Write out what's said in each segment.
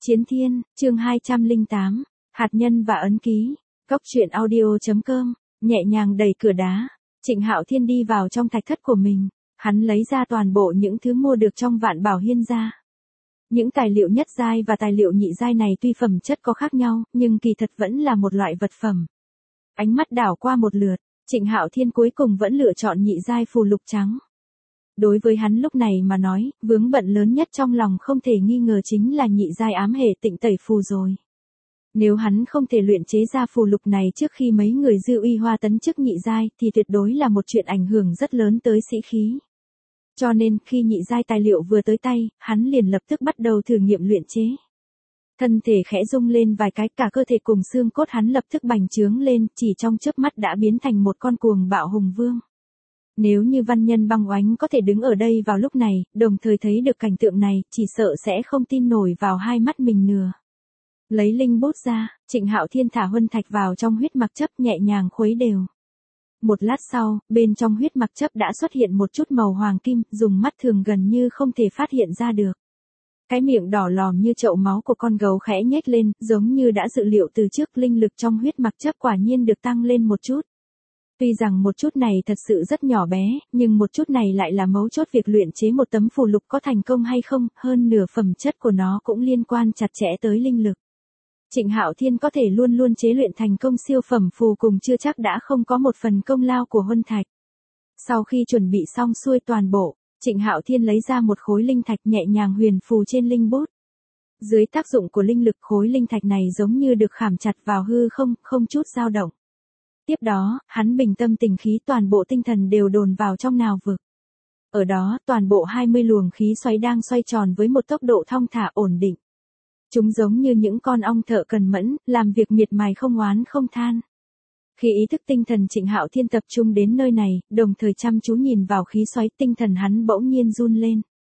Chiến Thiên, chương 208, hạt nhân và ấn ký. Cốc truyện audio.com, nhẹ nhàng đẩy cửa đá. Trịnh Hạo Thiên đi vào trong thạch thất của mình, hắn lấy ra toàn bộ những thứ mua được trong Vạn Bảo Hiên ra. Những tài liệu nhất giai và tài liệu nhị giai này tuy phẩm chất có khác nhau, nhưng kỳ thật vẫn là một loại vật phẩm. Ánh mắt đảo qua một lượt, Trịnh Hạo Thiên cuối cùng vẫn lựa chọn nhị giai phù lục trắng. Đối với hắn lúc này mà nói, vướng bận lớn nhất trong lòng không thể nghi ngờ chính là nhị giai ám hệ tịnh tẩy phù rồi. Nếu hắn không thể luyện chế ra phù lục này trước khi mấy người Dư Uy Hoa tấn chức nhị giai thì tuyệt đối là một chuyện ảnh hưởng rất lớn tới sĩ khí. Cho nên khi nhị giai tài liệu vừa tới tay, hắn liền lập tức bắt đầu thử nghiệm luyện chế. Thân thể khẽ rung lên vài cái, cả cơ thể cùng xương cốt hắn lập tức bành trướng lên, chỉ trong chớp mắt đã biến thành một con cuồng bạo hùng vương. Nếu như văn nhân băng oánh có thể đứng ở đây vào lúc này, đồng thời thấy được cảnh tượng này, chỉ sợ sẽ không tin nổi vào hai mắt mình nữa. Lấy linh bút ra, Trịnh Hạo Thiên thả huân thạch vào trong huyết mặc chấp nhẹ nhàng khuấy đều. Một lát sau, bên trong huyết mặc chấp đã xuất hiện một chút màu hoàng kim, dùng mắt thường gần như không thể phát hiện ra được. Cái miệng đỏ lòm như chậu máu của con gấu khẽ nhếch lên, giống như đã dự liệu từ trước, linh lực trong huyết mặc chấp quả nhiên được tăng lên một chút. Tuy rằng một chút này thật sự rất nhỏ bé, nhưng một chút này lại là mấu chốt việc luyện chế một tấm phù lục có thành công hay không, hơn nửa phẩm chất của nó cũng liên quan chặt chẽ tới linh lực. Trịnh Hạo Thiên có thể luôn luôn chế luyện thành công siêu phẩm phù cùng chưa chắc đã không có một phần công lao của huân thạch. Sau khi chuẩn bị xong xuôi toàn bộ, Trịnh Hạo Thiên lấy ra một khối linh thạch nhẹ nhàng huyền phù trên linh bút. Dưới tác dụng của linh lực, khối linh thạch này giống như được khảm chặt vào hư không, không chút dao động. Tiếp đó, hắn bình tâm tình khí, toàn bộ tinh thần đều dồn vào trong nào vực. Ở đó, toàn bộ 20 luồng khí xoáy đang xoay tròn với một tốc độ thong thả ổn định. Chúng giống như những con ong thợ cần mẫn, làm việc miệt mài không oán không than. Khi ý thức tinh thần Trịnh Hạo Thiên tập trung đến nơi này, đồng thời chăm chú nhìn vào khí xoáy, tinh thần hắn bỗng nhiên run lên.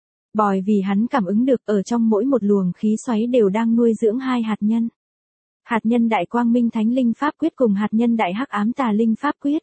Bởi vì hắn cảm ứng được ở trong mỗi một luồng khí xoáy đều đang nuôi dưỡng hai hạt nhân. Hạt nhân Đại Quang Minh Thánh Linh Pháp Quyết cùng hạt nhân Đại Hắc Ám Tà Linh Pháp Quyết.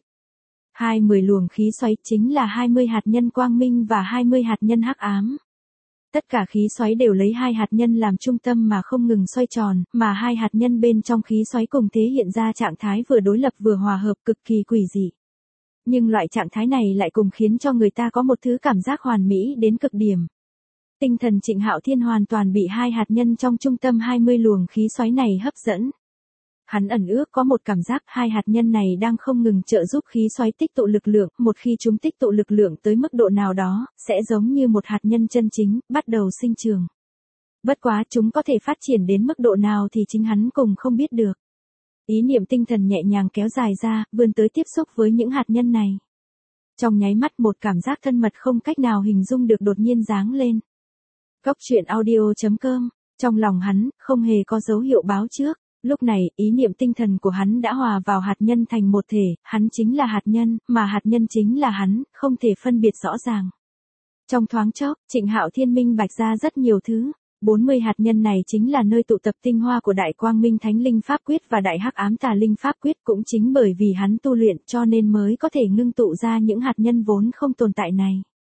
20 luồng khí xoáy chính là 20 hạt nhân quang minh và 20 hạt nhân hắc ám. Tất cả khí xoáy đều lấy hai hạt nhân làm trung tâm mà không ngừng xoay tròn, mà hai hạt nhân bên trong khí xoáy cùng thể hiện ra trạng thái vừa đối lập vừa hòa hợp, cực kỳ quỷ dị. Nhưng loại trạng thái này lại cùng khiến cho người ta có một thứ cảm giác hoàn mỹ đến cực điểm. Tinh thần Trịnh Hạo Thiên hoàn toàn bị hai hạt nhân trong trung tâm 20 luồng khí xoáy này hấp dẫn. Hắn ẩn ước có một cảm giác hai hạt nhân này đang không ngừng trợ giúp khí xoáy tích tụ lực lượng, một khi chúng tích tụ lực lượng tới mức độ nào đó, sẽ giống như một hạt nhân chân chính, bắt đầu sinh trường. Bất quá chúng có thể phát triển đến mức độ nào thì chính hắn cùng không biết được. Ý niệm tinh thần nhẹ nhàng kéo dài ra, vươn tới tiếp xúc với những hạt nhân này. Trong nháy mắt một cảm giác thân mật không cách nào hình dung được đột nhiên giáng lên. Cốc truyện audio.com, trong lòng hắn, không hề có dấu hiệu báo trước. Lúc này, ý niệm tinh thần của hắn đã hòa vào hạt nhân thành một thể, hắn chính là hạt nhân, mà hạt nhân chính là hắn, không thể phân biệt rõ ràng. Trong thoáng chốc, Trịnh Hạo Thiên minh bạch ra rất nhiều thứ. 40 hạt nhân này chính là nơi tụ tập tinh hoa của Đại Quang Minh Thánh Linh Pháp Quyết và Đại Hắc Ám Tà Linh Pháp Quyết, cũng chính bởi vì hắn tu luyện cho nên mới có thể ngưng tụ ra những hạt nhân vốn không tồn tại này.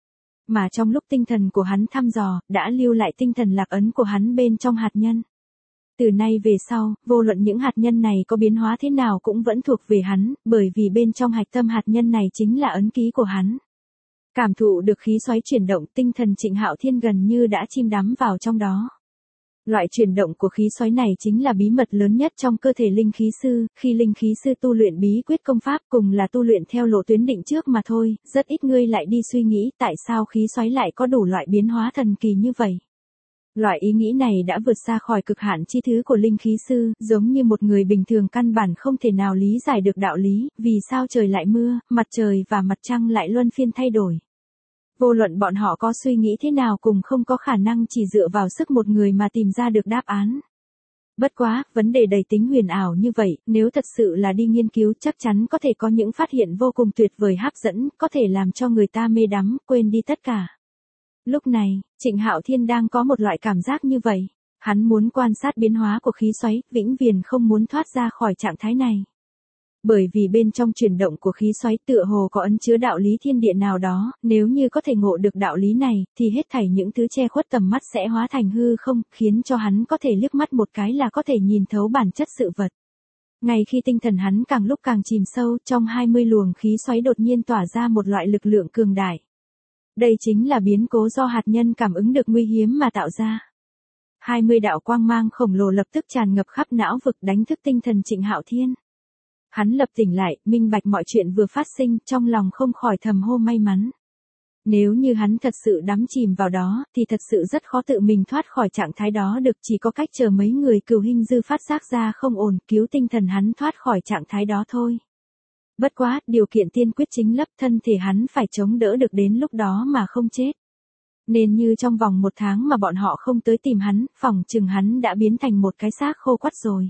Mà trong lúc tinh thần của hắn thăm dò, đã lưu lại tinh thần lạc ấn của hắn bên trong hạt nhân. Từ nay về sau, vô luận những hạt nhân này có biến hóa thế nào cũng vẫn thuộc về hắn, bởi vì bên trong hạch tâm hạt nhân này chính là ấn ký của hắn. Cảm thụ được khí xoáy chuyển động, tinh thần Trịnh Hạo Thiên gần như đã chìm đắm vào trong đó. Loại chuyển động của khí xoáy này chính là bí mật lớn nhất trong cơ thể linh khí sư, khi linh khí sư tu luyện bí quyết công pháp cùng là tu luyện theo lộ tuyến định trước mà thôi, rất ít người lại đi suy nghĩ tại sao khí xoáy lại có đủ loại biến hóa thần kỳ như vậy. Loại ý nghĩ này đã vượt xa khỏi cực hạn chi thứ của linh khí sư, giống như một người bình thường căn bản không thể nào lý giải được đạo lý, vì sao trời lại mưa, mặt trời và mặt trăng lại luân phiên thay đổi. Vô luận bọn họ có suy nghĩ thế nào cũng không có khả năng chỉ dựa vào sức một người mà tìm ra được đáp án. Bất quá, vấn đề đầy tính huyền ảo như vậy, nếu thật sự là đi nghiên cứu chắc chắn có thể có những phát hiện vô cùng tuyệt vời hấp dẫn, có thể làm cho người ta mê đắm, quên đi tất cả. Lúc này, Trịnh Hạo Thiên đang có một loại cảm giác như vậy. Hắn muốn quan sát biến hóa của khí xoáy, vĩnh viễn không muốn thoát ra khỏi trạng thái này. Bởi vì bên trong chuyển động của khí xoáy tựa hồ có ẩn chứa đạo lý thiên địa nào đó, nếu như có thể ngộ được đạo lý này, thì hết thảy những thứ che khuất tầm mắt sẽ hóa thành hư không, khiến cho hắn có thể liếc mắt một cái là có thể nhìn thấu bản chất sự vật. Ngay khi tinh thần hắn càng lúc càng chìm sâu, trong 20 luồng khí xoáy đột nhiên tỏa ra một loại lực lượng cường đại. Đây chính là biến cố do hạt nhân cảm ứng được nguy hiếm mà tạo ra. 20 đạo quang mang khổng lồ lập tức tràn ngập khắp não vực, đánh thức tinh thần Trịnh Hạo Thiên. Hắn lập tỉnh lại, minh bạch mọi chuyện vừa phát sinh, trong lòng không khỏi thầm hô may mắn. Nếu như hắn thật sự đắm chìm vào đó, thì thật sự rất khó tự mình thoát khỏi trạng thái đó được, chỉ có cách chờ mấy người cừu hình dư phát giác ra không ổn, cứu tinh thần hắn thoát khỏi trạng thái đó thôi. Bất quá, điều kiện tiên quyết chính lấp thân thể hắn phải chống đỡ được đến lúc đó mà không chết. Nên như trong vòng 1 tháng mà bọn họ không tới tìm hắn, phỏng chừng hắn đã biến thành một cái xác khô quắt rồi.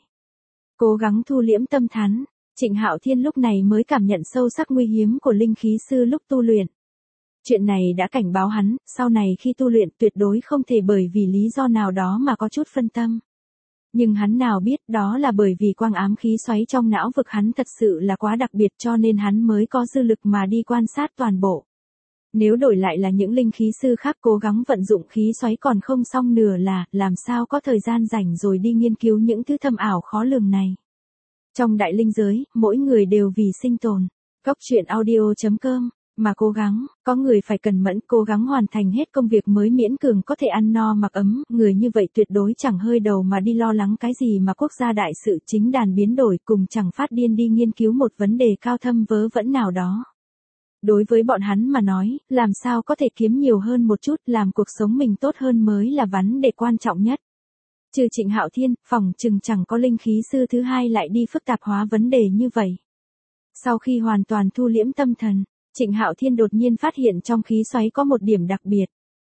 Cố gắng thu liễm tâm thán, Trịnh Hạo Thiên lúc này mới cảm nhận sâu sắc nguy hiểm của linh khí sư lúc tu luyện. Chuyện này đã cảnh báo hắn, sau này khi tu luyện tuyệt đối không thể bởi vì lý do nào đó mà có chút phân tâm. Nhưng hắn nào biết đó là bởi vì quang ám khí xoáy trong não vực hắn thật sự là quá đặc biệt, cho nên hắn mới có dư lực mà đi quan sát toàn bộ. Nếu đổi lại là những linh khí sư khác cố gắng vận dụng khí xoáy còn không xong nửa là, làm sao có thời gian rảnh rồi đi nghiên cứu những thứ thâm ảo khó lường này. Trong đại linh giới, mỗi người đều vì sinh tồn. Góc truyện audio.com mà cố gắng, có người phải cần mẫn cố gắng hoàn thành hết công việc mới miễn cường có thể ăn no mặc ấm, người như vậy tuyệt đối chẳng hơi đầu mà đi lo lắng cái gì mà quốc gia đại sự chính đàn biến đổi, cùng chẳng phát điên đi nghiên cứu một vấn đề cao thâm vớ vẩn nào đó. Đối với bọn hắn mà nói, làm sao có thể kiếm nhiều hơn một chút, làm cuộc sống mình tốt hơn mới là vấn đề quan trọng nhất. Trừ Trịnh Hạo Thiên, phỏng chừng chẳng có linh khí sư thứ hai lại đi phức tạp hóa vấn đề như vậy. Sau khi hoàn toàn thu liễm tâm thần, Trịnh Hạo Thiên đột nhiên phát hiện trong khí xoáy có một điểm đặc biệt.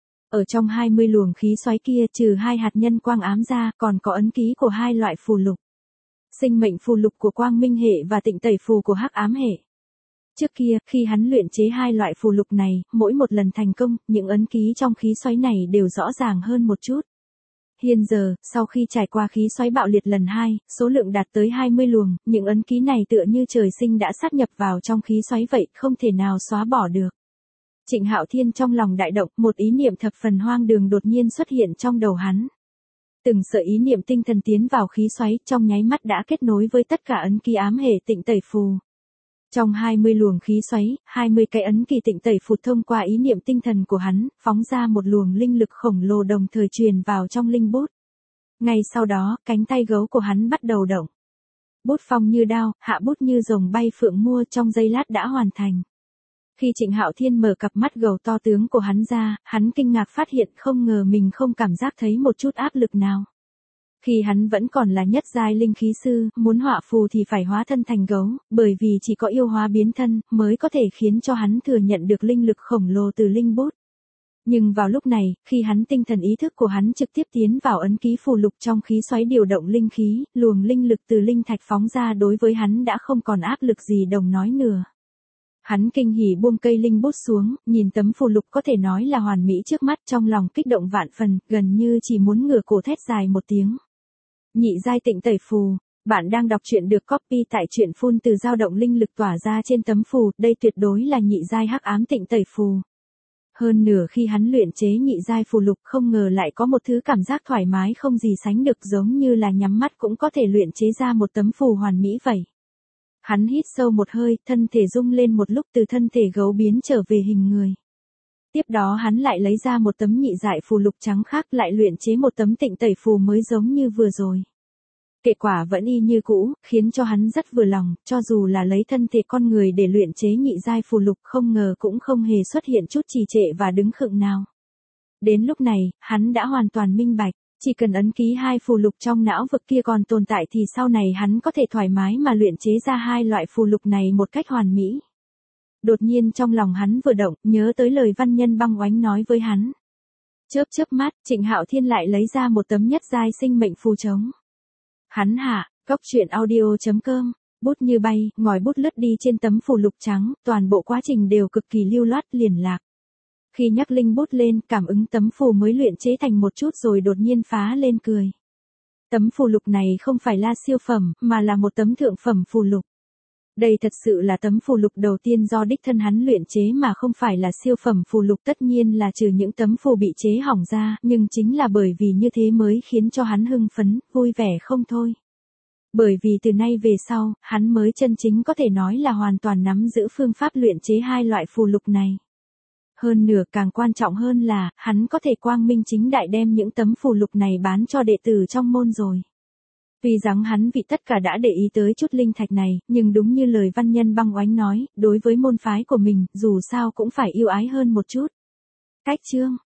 Ở trong 20 luồng khí xoáy kia trừ 2 hạt nhân quang ám ra còn có ấn ký của 2 loại phù lục. Sinh mệnh phù lục của quang minh hệ và tịnh tẩy phù của hắc ám hệ. Trước kia, khi hắn luyện chế 2 loại phù lục này, mỗi một lần thành công, những ấn ký trong khí xoáy này đều rõ ràng hơn một chút. Hiện giờ, sau khi trải qua khí xoáy bạo liệt lần 2, số lượng đạt tới 20 luồng, những ấn ký này tựa như trời sinh đã sát nhập vào trong khí xoáy vậy, không thể nào xóa bỏ được. Trịnh Hạo Thiên trong lòng đại động, một ý niệm thập phần hoang đường đột nhiên xuất hiện trong đầu hắn. Từng sợi ý niệm tinh thần tiến vào khí xoáy, trong nháy mắt đã kết nối với tất cả ấn ký ám hệ tịnh tẩy phù. Trong 20 luồng khí xoáy, 20 cái ấn kỳ tịnh tẩy phù thông qua ý niệm tinh thần của hắn, phóng ra một luồng linh lực khổng lồ đồng thời truyền vào trong linh bút. Ngay sau đó, cánh tay gấu của hắn bắt đầu động. Bút phong như đao, hạ bút như rồng bay phượng mua, trong giây lát đã hoàn thành. Khi Trịnh Hạo Thiên mở cặp mắt gầu to tướng của hắn ra, hắn kinh ngạc phát hiện không ngờ mình không cảm giác thấy một chút áp lực nào. Khi hắn vẫn còn là nhất giai linh khí sư, muốn họa phù thì phải hóa thân thành gấu, bởi vì chỉ có yêu hóa biến thân, mới có thể khiến cho hắn thừa nhận được linh lực khổng lồ từ linh bút. Nhưng vào lúc này, khi hắn tinh thần ý thức của hắn trực tiếp tiến vào ấn ký phù lục trong khí xoáy điều động linh khí, luồng linh lực từ linh thạch phóng ra đối với hắn đã không còn áp lực gì đồng nói nữa. Hắn kinh hỉ buông cây linh bút xuống, nhìn tấm phù lục có thể nói là hoàn mỹ trước mắt, trong lòng kích động vạn phần, gần như chỉ muốn ngửa cổ thét dài một tiếng. Nhị giai tịnh tẩy phù, bạn đang đọc truyện được copy tại truyện phun từ dao động linh lực tỏa ra trên tấm phù, đây tuyệt đối là nhị giai hắc ám tịnh tẩy phù. Hơn nửa khi hắn luyện chế nhị giai phù lục không ngờ lại có một thứ cảm giác thoải mái không gì sánh được, giống như là nhắm mắt cũng có thể luyện chế ra một tấm phù hoàn mỹ vậy. Hắn hít sâu một hơi, thân thể rung lên một lúc, từ thân thể gấu biến trở về hình người. Tiếp đó hắn lại lấy ra một tấm nhị giai phù lục trắng khác, lại luyện chế một tấm tịnh tẩy phù mới giống như vừa rồi. Kết quả vẫn y như cũ, khiến cho hắn rất vừa lòng, cho dù là lấy thân thể con người để luyện chế nhị giai phù lục không ngờ cũng không hề xuất hiện chút trì trệ và đứng khựng nào. Đến lúc này, hắn đã hoàn toàn minh bạch, chỉ cần ấn ký 2 phù lục trong não vực kia còn tồn tại thì sau này hắn có thể thoải mái mà luyện chế ra 2 loại phù lục này một cách hoàn mỹ. Đột nhiên trong lòng hắn vừa động, nhớ tới lời văn nhân băng oánh nói với hắn. Chớp chớp mắt, Trịnh Hạo Thiên lại lấy ra một tấm nhất giai sinh mệnh phù trống. Hắn hạ, góc truyện audio.com, bút như bay, ngòi bút lướt đi trên tấm phù lục trắng, toàn bộ quá trình đều cực kỳ lưu loát liền lạc. Khi nhắc linh bút lên, cảm ứng tấm phù mới luyện chế thành một chút rồi đột nhiên phá lên cười. Tấm phù lục này không phải là siêu phẩm, mà là một tấm thượng phẩm phù lục. Đây thật sự là tấm phù lục đầu tiên do đích thân hắn luyện chế mà không phải là siêu phẩm phù lục, tất nhiên là trừ những tấm phù bị chế hỏng ra, nhưng chính là bởi vì như thế mới khiến cho hắn hưng phấn, vui vẻ không thôi. Bởi vì từ nay về sau, hắn mới chân chính có thể nói là hoàn toàn nắm giữ phương pháp luyện chế hai loại phù lục này. Hơn nữa càng quan trọng hơn là, hắn có thể quang minh chính đại đem những tấm phù lục này bán cho đệ tử trong môn rồi. Tuy rằng hắn vì tất cả đã để ý tới chút linh thạch này, nhưng đúng như lời văn nhân Băng Oánh nói, đối với môn phái của mình, dù sao cũng phải yêu ái hơn một chút. Cách chương